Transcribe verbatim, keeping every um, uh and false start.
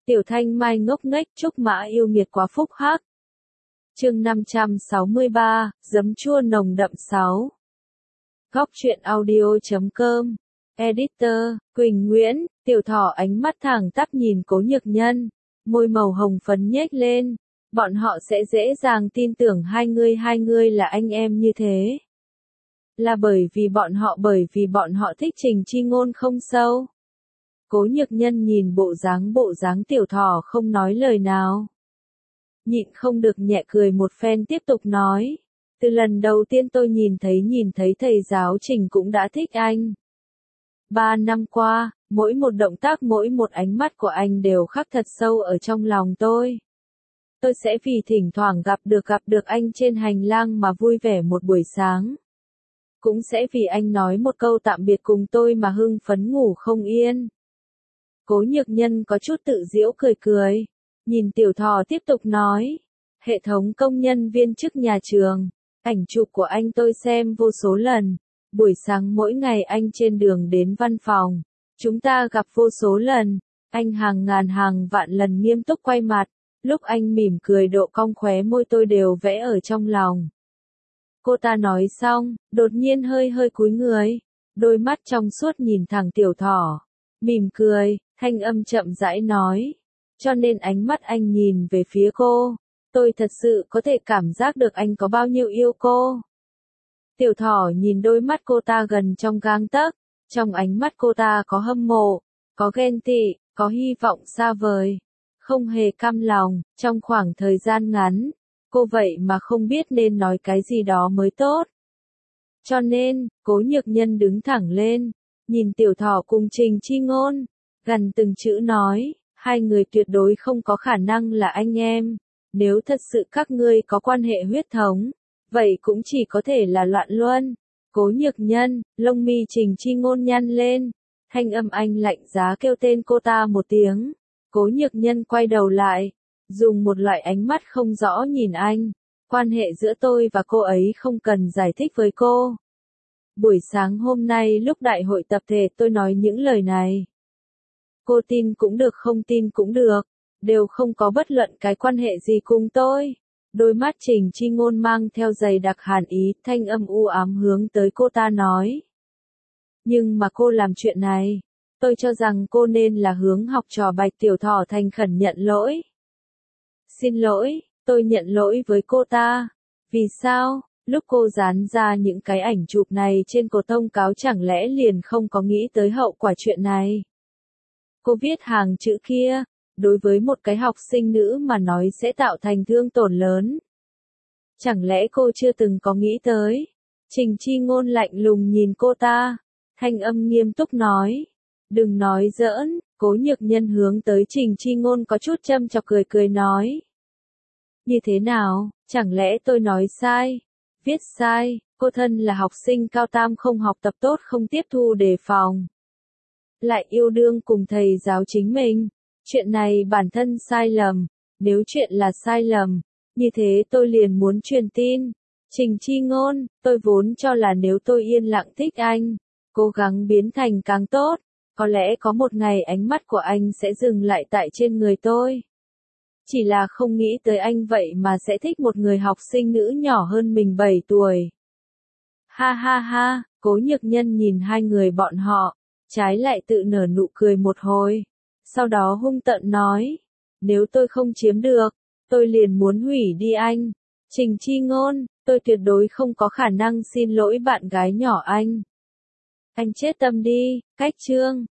Tiểu Thanh Mai ngốc nghếch Trúc Mã yêu nghiệt quá phúc hắc. Chương năm trăm sáu mươi ba, giấm chua nồng đậm sáu. Góc truyện audio chấm com. Editor, Quỳnh Nguyễn, Tiểu Thỏ ánh mắt thẳng tắp nhìn Cố Nhược Nhân, môi màu hồng phấn nhếch lên. Bọn họ sẽ dễ dàng tin tưởng hai ngươi hai ngươi là anh em như thế. Là bởi vì bọn họ bởi vì bọn họ thích Trình Chi Ngôn không sâu. Cố Nhược Nhân nhìn bộ dáng bộ dáng Tiểu Thỏ không nói lời nào. Nhịn không được nhẹ cười một phen tiếp tục nói. Từ lần đầu tiên tôi nhìn thấy nhìn thấy thầy giáo Trình cũng đã thích anh. Ba năm qua, mỗi một động tác mỗi một ánh mắt của anh đều khắc thật sâu ở trong lòng tôi. Tôi sẽ vì thỉnh thoảng gặp được gặp được anh trên hành lang mà vui vẻ một buổi sáng. Cũng sẽ vì anh nói một câu tạm biệt cùng tôi mà hưng phấn ngủ không yên. Cố Nhược Nhân có chút tự giễu cười cười. Nhìn Tiểu Thỏ tiếp tục nói. Hệ thống công nhân viên chức nhà trường. Ảnh chụp của anh tôi xem vô số lần. Buổi sáng mỗi ngày anh trên đường đến văn phòng. Chúng ta gặp vô số lần. Anh hàng ngàn hàng vạn lần nghiêm túc quay mặt. Lúc anh mỉm cười độ cong khóe môi tôi đều vẽ ở trong lòng. Cô ta nói xong, đột nhiên hơi hơi cúi người. Đôi mắt trong suốt nhìn thẳng Tiểu Thỏ. Mỉm cười, thanh âm chậm rãi nói. Cho nên ánh mắt anh nhìn về phía cô. Tôi thật sự có thể cảm giác được anh có bao nhiêu yêu cô. Tiểu Thỏ nhìn đôi mắt cô ta gần trong gang tấc. Trong ánh mắt cô ta có hâm mộ, có ghen tị, có hy vọng xa vời. Không hề cam lòng, trong khoảng thời gian ngắn. Cô vậy mà không biết nên nói cái gì đó mới tốt. Cho nên, Cố Nhược Nhân đứng thẳng lên. Nhìn Tiểu Thỏ cùng Trình Chi Ngôn. Gần từng chữ nói. Hai người tuyệt đối không có khả năng là anh em. Nếu thật sự các ngươi có quan hệ huyết thống, vậy cũng chỉ có thể là loạn luân. Cố Nhược Nhân, lông mi Trình Chi Ngôn nhăn lên. Thanh âm anh lạnh giá kêu tên cô ta một tiếng. Cố Nhược Nhân quay đầu lại. Dùng một loại ánh mắt không rõ nhìn anh. Quan hệ giữa tôi và cô ấy không cần giải thích với cô. Buổi sáng hôm nay lúc đại hội tập thể tôi nói những lời này. Cô tin cũng được không tin cũng được. Đều không có bất luận cái quan hệ gì cùng tôi. Đôi mắt Trình Chi Ngôn mang theo dày đặc hàn ý, thanh âm u ám hướng tới cô ta nói. Nhưng mà cô làm chuyện này. Tôi cho rằng cô nên là hướng học trò Bạch Tiểu Thỏ thành khẩn nhận lỗi. Xin lỗi, tôi nhận lỗi với cô ta. Vì sao, lúc cô dán ra những cái ảnh chụp này trên cổ thông cáo chẳng lẽ liền không có nghĩ tới hậu quả chuyện này? Cô viết hàng chữ kia, đối với một cái học sinh nữ mà nói sẽ tạo thành thương tổn lớn. Chẳng lẽ cô chưa từng có nghĩ tới? Trình Chi Ngôn lạnh lùng nhìn cô ta, thanh âm nghiêm túc nói. Đừng nói giỡn, Cố Nhược Nhân hướng tới Trình Chi Ngôn có chút châm chọc cười cười nói. Như thế nào, chẳng lẽ tôi nói sai, viết sai, cô thân là học sinh cao tam không học tập tốt không tiếp thu đề phòng. Lại yêu đương cùng thầy giáo chính mình, chuyện này bản thân sai lầm, nếu chuyện là sai lầm, như thế tôi liền muốn truyền tin. Trình Chi Ngôn, tôi vốn cho là nếu tôi yên lặng thích anh, cố gắng biến thành càng tốt, có lẽ có một ngày ánh mắt của anh sẽ dừng lại tại trên người tôi. Chỉ là không nghĩ tới anh vậy mà sẽ thích một người học sinh nữ nhỏ hơn mình bảy tuổi. Ha ha ha, Cố Nhược Nhân nhìn hai người bọn họ, trái lại tự nở nụ cười một hồi. Sau đó hung tợn nói, nếu tôi không chiếm được, tôi liền muốn hủy đi anh. Trình Chi Ngôn, tôi tuyệt đối không có khả năng xin lỗi bạn gái nhỏ anh. Anh chết tâm đi, cách chương.